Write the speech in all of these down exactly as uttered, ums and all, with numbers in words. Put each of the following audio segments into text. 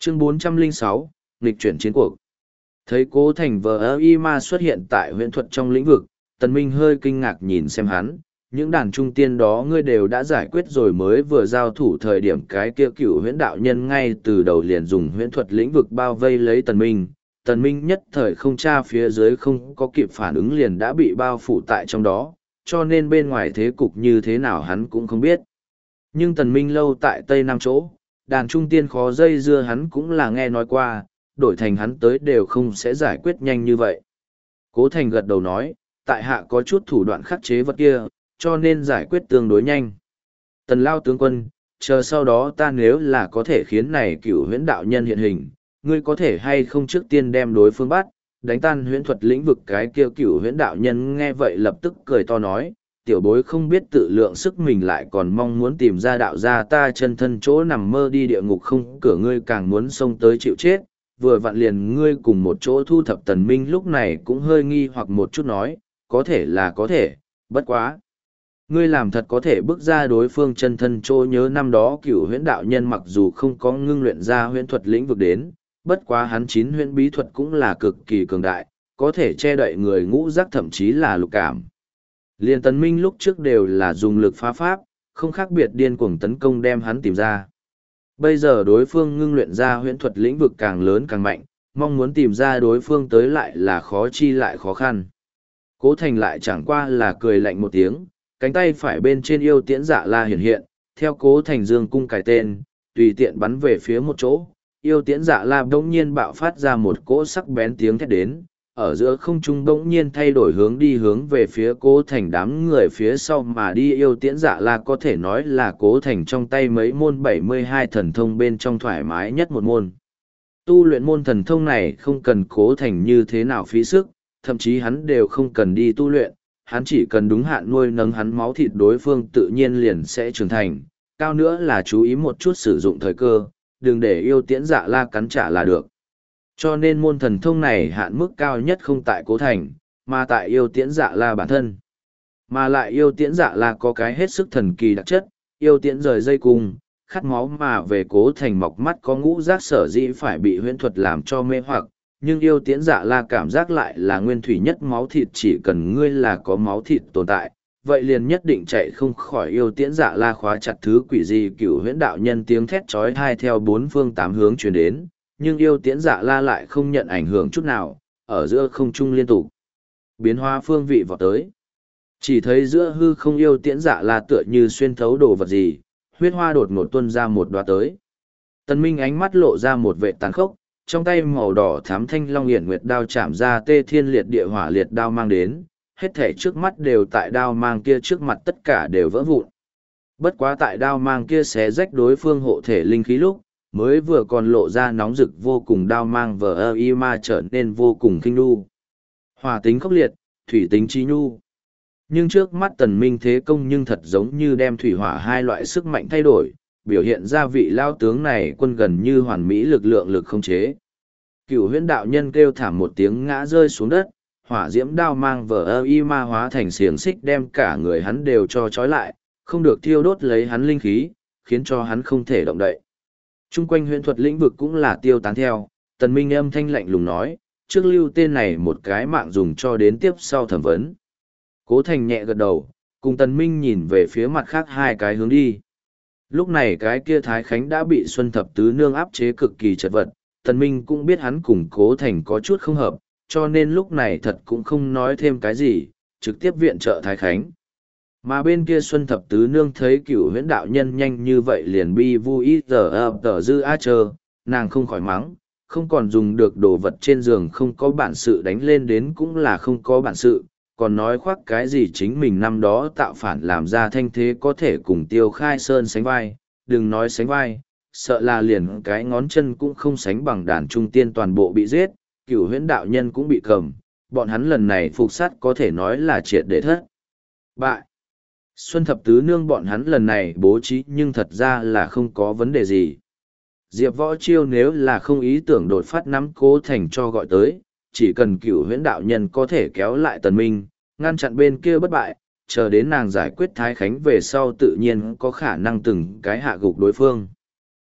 Chương bốn trăm lẻ sáu, nghịch chuyển chiến cuộc. Thấy Cố Thành vờ y ma xuất hiện tại huyễn thuật trong lĩnh vực, Tần Minh hơi kinh ngạc nhìn xem hắn, những đàn trung tiên đó ngươi đều đã giải quyết rồi, mới vừa giao thủ thời điểm cái kia cựu huyễn đạo nhân ngay từ đầu liền dùng huyễn thuật lĩnh vực bao vây lấy Tần Minh. Tần Minh nhất thời không tra phía dưới không có kịp phản ứng liền đã bị bao phủ tại trong đó, cho nên bên ngoài thế cục như thế nào hắn cũng không biết. Nhưng Tần Minh lâu tại Tây Nam chỗ, đàn trung tiên khó dây dưa hắn cũng là nghe nói qua, đổi thành hắn tới đều không sẽ giải quyết nhanh như vậy. Cố Thành gật đầu nói, tại hạ có chút thủ đoạn khắc chế vật kia, cho nên giải quyết tương đối nhanh. Tần Lao tướng quân, chờ sau đó ta nếu là có thể khiến này cửu huyễn đạo nhân hiện hình, ngươi có thể hay không trước tiên đem đối phương bắt, đánh tan huyễn thuật lĩnh vực cái kia cửu huyễn đạo nhân nghe vậy lập tức cười to nói, tiểu bối không biết tự lượng sức mình lại còn mong muốn tìm ra đạo gia ta chân thân chỗ nằm mơ đi địa ngục không cửa, ngươi càng muốn xông tới chịu chết, vừa vặn liền ngươi cùng một chỗ thu thập. Tần Minh lúc này cũng hơi nghi hoặc một chút nói, có thể là có thể, bất quá. Ngươi làm thật có thể bước ra đối phương chân thân chỗ, nhớ năm đó cửu huyễn đạo nhân mặc dù không có ngưng luyện ra huyễn thuật lĩnh vực đến, bất quá hắn chín huyễn bí thuật cũng là cực kỳ cường đại, có thể che đậy người ngũ giác thậm chí là lục cảm. Liên Tần Minh lúc trước đều là dùng lực phá pháp, không khác biệt điên cuồng tấn công đem hắn tìm ra. Bây giờ đối phương ngưng luyện ra huyễn thuật lĩnh vực càng lớn càng mạnh, mong muốn tìm ra đối phương tới lại là khó chi lại khó khăn. Cố Thành lại chẳng qua là cười lạnh một tiếng, cánh tay phải bên trên yêu tiễn dạ la hiện hiện, theo Cố Thành dương cung cài tên, tùy tiện bắn về phía một chỗ. Yêu tiễn dạ la bỗng nhiên bạo phát ra một cỗ sắc bén tiếng thét đến, ở giữa không trung bỗng nhiên thay đổi hướng đi hướng về phía Cố Thành đám người phía sau mà đi. Yêu tiễn dạ la có thể nói là Cố Thành trong tay mấy môn bảy mươi hai thần thông bên trong thoải mái nhất một môn. Tu luyện môn thần thông này không cần Cố Thành như thế nào phí sức, thậm chí hắn đều không cần đi tu luyện, hắn chỉ cần đúng hạn nuôi nấng hắn máu thịt đối phương tự nhiên liền sẽ trưởng thành, cao nữa là chú ý một chút sử dụng thời cơ, đừng để yêu tiễn dạ la cắn trả là được. Cho nên môn thần thông này hạn mức cao nhất không tại Cố Thành, mà tại yêu tiễn dạ la bản thân. Mà lại yêu tiễn dạ la có cái hết sức thần kỳ đặc chất, yêu tiễn rời dây cung, khát máu mà về. Cố Thành mọc mắt có ngũ giác sở dĩ phải bị huyễn thuật làm cho mê hoặc, nhưng yêu tiễn dạ la cảm giác lại là nguyên thủy nhất máu thịt, chỉ cần ngươi là có máu thịt tồn tại, vậy liền nhất định chạy không khỏi yêu tiễn dạ la khóa chặt thứ quỷ gì. Cửu huyễn đạo nhân tiếng thét chói tai theo bốn phương tám hướng truyền đến, nhưng yêu tiễn dạ la lại không nhận ảnh hưởng chút nào, ở giữa không trung liên tục biến hóa phương vị vọt tới. Chỉ thấy giữa hư không yêu tiễn dạ la tựa như xuyên thấu đồ vật gì, huyết hoa đột ngột tuôn ra một đoá tới. Tần Minh ánh mắt lộ ra một vệ tàn khốc, trong tay màu đỏ thám thanh long hiển nguyệt đao chạm ra tê thiên liệt địa hỏa liệt đao mang đến, hết thể trước mắt đều tại đao mang kia trước mặt tất cả đều vỡ vụn. Bất quá tại đao mang kia xé rách đối phương hộ thể linh khí lúc, mới vừa còn lộ ra nóng rực vô cùng, đao mang vờ ơ y ma trở nên vô cùng kinh nhu. Hỏa tính khốc liệt, thủy tính trí nhu. Nhưng trước mắt Tần Minh thế công nhưng thật giống như đem thủy hỏa hai loại sức mạnh thay đổi, biểu hiện ra vị lao tướng này quân gần như hoàn mỹ lực lượng lực không chế. Cửu huyễn đạo nhân kêu thảm một tiếng ngã rơi xuống đất, hỏa diễm đao mang vờ ơ y ma hóa thành xiềng xích đem cả người hắn đều cho trói lại, không được thiêu đốt lấy hắn linh khí, khiến cho hắn không thể động đậy. Trung quanh huyễn thuật lĩnh vực cũng là tiêu tán theo. Tần Minh âm thanh lạnh lùng nói, trước lưu tên này một cái mạng dùng cho đến tiếp sau thẩm vấn. Cố Thành nhẹ gật đầu, cùng Tần Minh nhìn về phía mặt khác hai cái hướng đi. Lúc này cái kia Thái Khánh đã bị Xuân Thập Tứ Nương áp chế cực kỳ chật vật, Tần Minh cũng biết hắn cùng Cố Thành có chút không hợp, cho nên lúc này thật cũng không nói thêm cái gì, trực tiếp viện trợ Thái Khánh. Mà bên kia Xuân Thập Tứ Nương thấy cửu huyễn đạo nhân nhanh như vậy liền bi vui tờ ập tờ dư a chờ, nàng không khỏi mắng, không còn dùng được đồ vật trên giường không có bản sự đánh lên đến cũng là không có bản sự, còn nói khoác cái gì chính mình năm đó tạo phản làm ra thanh thế có thể cùng Tiêu Khai Sơn sánh vai, đừng nói sánh vai, sợ là liền cái ngón chân cũng không sánh bằng đàn trung tiên toàn bộ bị giết, cửu huyễn đạo nhân cũng bị cầm, bọn hắn lần này phục sát có thể nói là triệt để thất bại. Xuân Thập Tứ Nương bọn hắn lần này bố trí nhưng thật ra là không có vấn đề gì. Diệp Võ Chiêu nếu là không ý tưởng đột phát nắm Cố Thành cho gọi tới, chỉ cần cửu huyễn đạo nhân có thể kéo lại Tần Minh, ngăn chặn bên kia bất bại, chờ đến nàng giải quyết Thái Khánh về sau tự nhiên có khả năng từng cái hạ gục đối phương.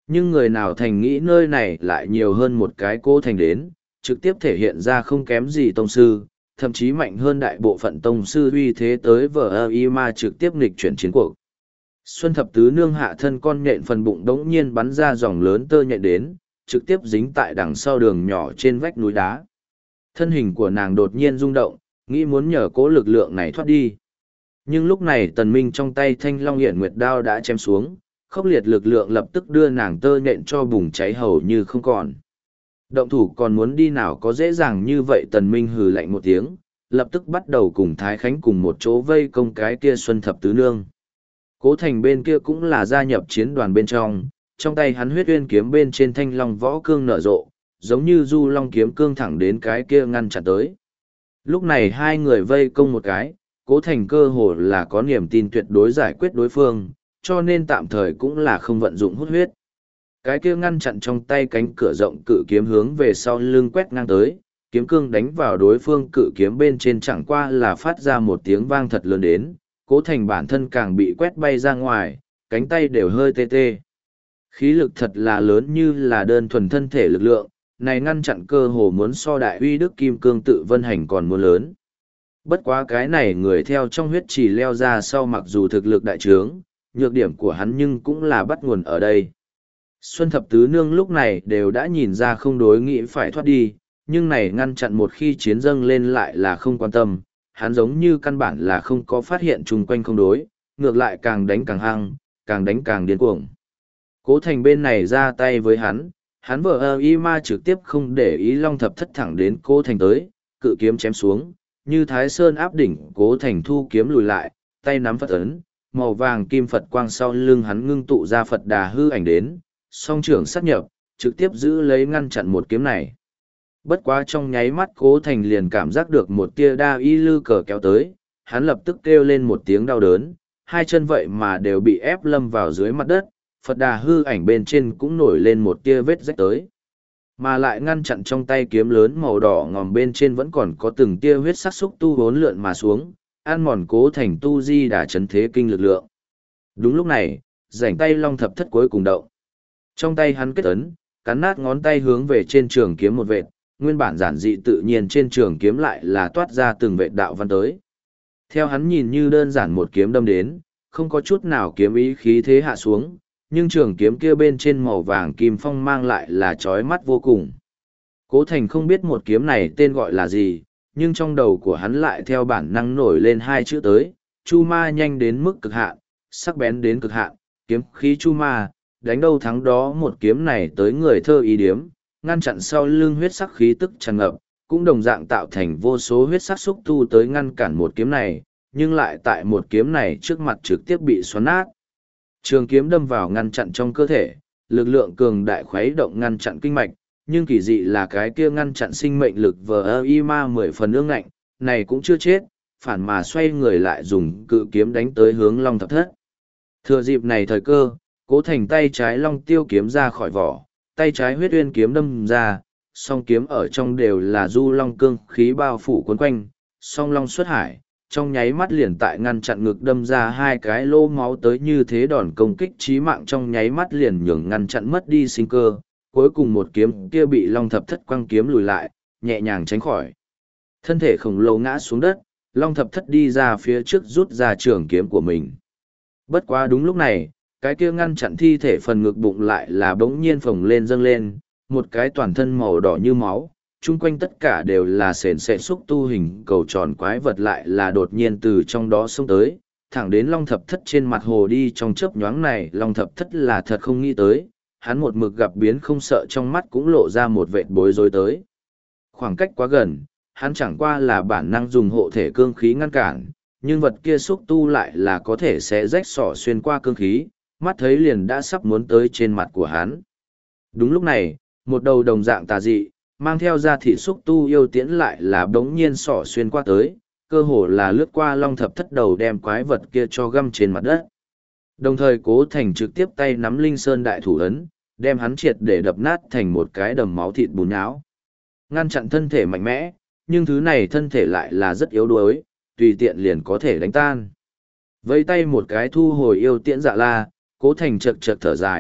Nhưng người nào thành nghĩ nơi này lại nhiều hơn một cái Cố Thành đến, trực tiếp thể hiện ra không kém gì tông sư, thậm chí mạnh hơn đại bộ phận tông sư uy thế tới vờ y ma trực tiếp nghịch chuyển chiến cuộc. Xuân thập tứ nương hạ thân con nhện phần bụng đống nhiên bắn ra dòng lớn tơ nhện đến, trực tiếp dính tại đằng sau đường nhỏ trên vách núi đá. Thân hình của nàng đột nhiên rung động, nghĩ muốn nhờ cố lực lượng này thoát đi. Nhưng lúc này tần minh trong tay thanh long hiển nguyệt đao đã chém xuống, khốc liệt lực lượng lập tức đưa nàng tơ nhện cho bùng cháy hầu như không còn. Động thủ còn muốn đi nào có dễ dàng như vậy, tần minh hừ lạnh một tiếng, lập tức bắt đầu cùng Thái Khánh cùng một chỗ vây công cái kia Xuân thập tứ nương. Cố Thành bên kia cũng là gia nhập chiến đoàn bên trong, trong tay hắn huyết uyên kiếm bên trên thanh long võ cương nở rộ, giống như du long kiếm cương thẳng đến cái kia ngăn chặn tới. Lúc này hai người vây công một cái, Cố Thành cơ hồ là có niềm tin tuyệt đối giải quyết đối phương, cho nên tạm thời cũng là không vận dụng hút huyết. Cái kia ngăn chặn trong tay cánh cửa rộng cự kiếm hướng về sau lưng quét ngang tới, kiếm cương đánh vào đối phương cự kiếm bên trên chẳng qua là phát ra một tiếng vang thật lớn đến, Cố Thành bản thân càng bị quét bay ra ngoài, cánh tay đều hơi tê tê. Khí lực thật là lớn, như là đơn thuần thân thể lực lượng, này ngăn chặn cơ hồ muốn so đại uy đức kim cương tự vân hành còn muốn lớn. Bất quá cái này người theo trong huyết trì leo ra sau, mặc dù thực lực đại trướng, nhược điểm của hắn nhưng cũng là bắt nguồn ở đây. Xuân thập tứ nương lúc này đều đã nhìn ra không đối nghĩ phải thoát đi, nhưng này ngăn chặn một khi chiến dâng lên lại là không quan tâm, hắn giống như căn bản là không có phát hiện chung quanh không đối, ngược lại càng đánh càng hăng, càng đánh càng điên cuồng. Cố Thành bên này ra tay với hắn, hắn vợ y ma trực tiếp không để ý long thập thất thẳng đến Cố Thành tới, cự kiếm chém xuống, như Thái Sơn áp đỉnh. Cố Thành thu kiếm lùi lại, tay nắm Phật ấn, màu vàng kim Phật quang sau lưng hắn ngưng tụ ra Phật đà hư ảnh đến, song trưởng sát nhập, trực tiếp giữ lấy ngăn chặn một kiếm này. Bất quá trong nháy mắt Cố Thành liền cảm giác được một tia đa y lư cờ kéo tới, hắn lập tức kêu lên một tiếng đau đớn, hai chân vậy mà đều bị ép lâm vào dưới mặt đất, Phật đà hư ảnh bên trên cũng nổi lên một tia vết rách tới. Mà lại ngăn chặn trong tay kiếm lớn màu đỏ ngòm bên trên vẫn còn có từng tia huyết sắc xúc tu vốn lượn mà xuống, ăn mòn Cố Thành tu di đả chấn thế kinh lực lượng. Đúng lúc này, rảnh tay long thập thất cuối cùng động. Trong tay hắn kết ấn, cắn nát ngón tay hướng về trên trường kiếm một vệt, nguyên bản giản dị tự nhiên trên trường kiếm lại là toát ra từng vệt đạo văn tới. Theo hắn nhìn như đơn giản một kiếm đâm đến, không có chút nào kiếm ý khí thế hạ xuống, nhưng trường kiếm kia bên trên màu vàng kim phong mang lại là chói mắt vô cùng. Cố Thành không biết một kiếm này tên gọi là gì, nhưng trong đầu của hắn lại theo bản năng nổi lên hai chữ tới, Chu Ma, nhanh đến mức cực hạn, sắc bén đến cực hạn, kiếm khí Chu Ma, đánh đâu thắng đó. Một kiếm này tới người thơ ý điếm, ngăn chặn sau lưng huyết sắc khí tức tràn ngập, cũng đồng dạng tạo thành vô số huyết sắc xúc tu tới ngăn cản một kiếm này, nhưng lại tại một kiếm này trước mặt trực tiếp bị xoắn nát. Trường kiếm đâm vào ngăn chặn trong cơ thể, lực lượng cường đại khuấy động ngăn chặn kinh mạch, nhưng kỳ dị là cái kia ngăn chặn sinh mệnh lực vờ y ma mười phần ương ngạnh, này cũng chưa chết, phản mà xoay người lại dùng cự kiếm đánh tới hướng long thập thất. Thừa dịp này thời cơ, Cố Thành tay trái long tiêu kiếm ra khỏi vỏ, tay trái huyết uyên kiếm đâm ra, song kiếm ở trong đều là du long cương khí bao phủ quấn quanh, song long xuất hải, trong nháy mắt liền tại ngăn chặn ngực đâm ra hai cái lô máu tới, như thế đòn công kích chí mạng trong nháy mắt liền nhường ngăn chặn mất đi sinh cơ, cuối cùng một kiếm kia bị long thập thất quăng kiếm lùi lại, nhẹ nhàng tránh khỏi. Thân thể khổng lồ ngã xuống đất, long thập thất đi ra phía trước rút ra trường kiếm của mình. Bất quá đúng lúc này, cái kia ngăn chặn thi thể phần ngực bụng lại là bỗng nhiên phồng lên dâng lên, một cái toàn thân màu đỏ như máu, chung quanh tất cả đều là sền sệt xúc tu hình cầu tròn quái vật lại là đột nhiên từ trong đó xông tới, thẳng đến long thập thất trên mặt hồ đi. Trong chớp nhoáng này long thập thất là thật không nghĩ tới, hắn một mực gặp biến không sợ, trong mắt cũng lộ ra một vệt bối rối tới. Khoảng cách quá gần, hắn chẳng qua là bản năng dùng hộ thể cương khí ngăn cản, nhưng vật kia xúc tu lại là có thể sẽ rách sỏ xuyên qua cương khí, mắt thấy liền đã sắp muốn tới trên mặt của hắn. Đúng lúc này, một đầu đồng dạng tà dị, mang theo da thị xúc tu yêu tiễn lại là bỗng nhiên sỏ xuyên qua tới, cơ hồ là lướt qua long thập thất đầu đem quái vật kia cho găm trên mặt đất. Đồng thời Cố Thành trực tiếp tay nắm Linh Sơn đại thủ ấn, đem hắn triệt để đập nát thành một cái đầm máu thịt bùn nhão. Ngăn chặn thân thể mạnh mẽ, nhưng thứ này thân thể lại là rất yếu đuối, tùy tiện liền có thể đánh tan. Vây tay một cái thu hồi yêu tiễn dạ la, Cố Thành chật chật thở dài,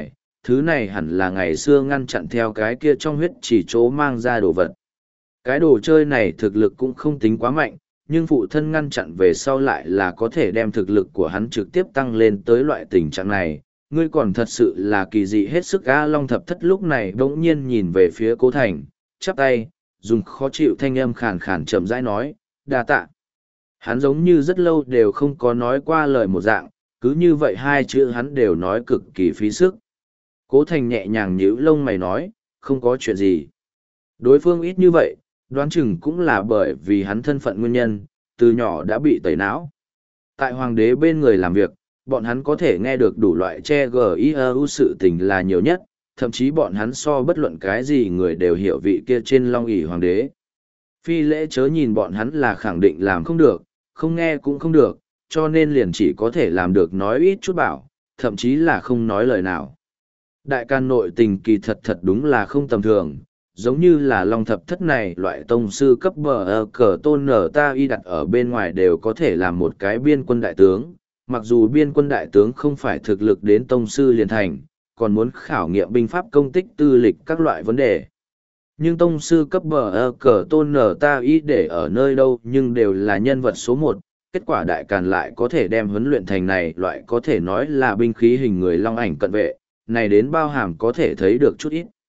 thứ này hẳn là ngày xưa ngăn chặn theo cái kia trong huyết chỉ chỗ mang ra đồ vật. Cái đồ chơi này thực lực cũng không tính quá mạnh, nhưng phụ thân ngăn chặn về sau lại là có thể đem thực lực của hắn trực tiếp tăng lên tới loại tình trạng này. Ngươi còn thật sự là kỳ dị hết sức. A Long Thập Thất lúc này bỗng nhiên nhìn về phía Cố Thành, chắp tay, dùng khó chịu thanh âm khàn khàn chậm rãi nói, đa tạ. Hắn giống như rất lâu đều không có nói qua lời một dạng, cứ như vậy hai chữ hắn đều nói cực kỳ phí sức. Cố Thành nhẹ nhàng nhíu lông mày nói, không có chuyện gì. Đối phương ít như vậy, đoán chừng cũng là bởi vì hắn thân phận nguyên nhân, từ nhỏ đã bị tẩy não. Tại hoàng đế bên người làm việc, bọn hắn có thể nghe được đủ loại che giu sự tình là nhiều nhất, thậm chí bọn hắn so bất luận cái gì người đều hiểu vị kia trên long ỷ hoàng đế. Phi lễ chớ nhìn bọn hắn là khẳng định làm không được, không nghe cũng không được, cho nên liền chỉ có thể làm được nói ít chút bảo, thậm chí là không nói lời nào. Đại can nội tình kỳ thật thật đúng là không tầm thường, giống như là Long Thập Thất này loại tông sư cấp bờ ờ, cờ tôn nở ta y đặt ở bên ngoài đều có thể làm một cái biên quân đại tướng, mặc dù biên quân đại tướng không phải thực lực đến tông sư liền thành, còn muốn khảo nghiệm binh pháp công tích tư lịch các loại vấn đề. Nhưng tông sư cấp bờ ờ, cờ tôn nở ta y để ở nơi đâu nhưng đều là nhân vật số một, kết quả đại càn lại có thể đem huấn luyện thành này loại có thể nói là binh khí hình người long ảnh cận vệ, này đến bao hàm có thể thấy được chút ít.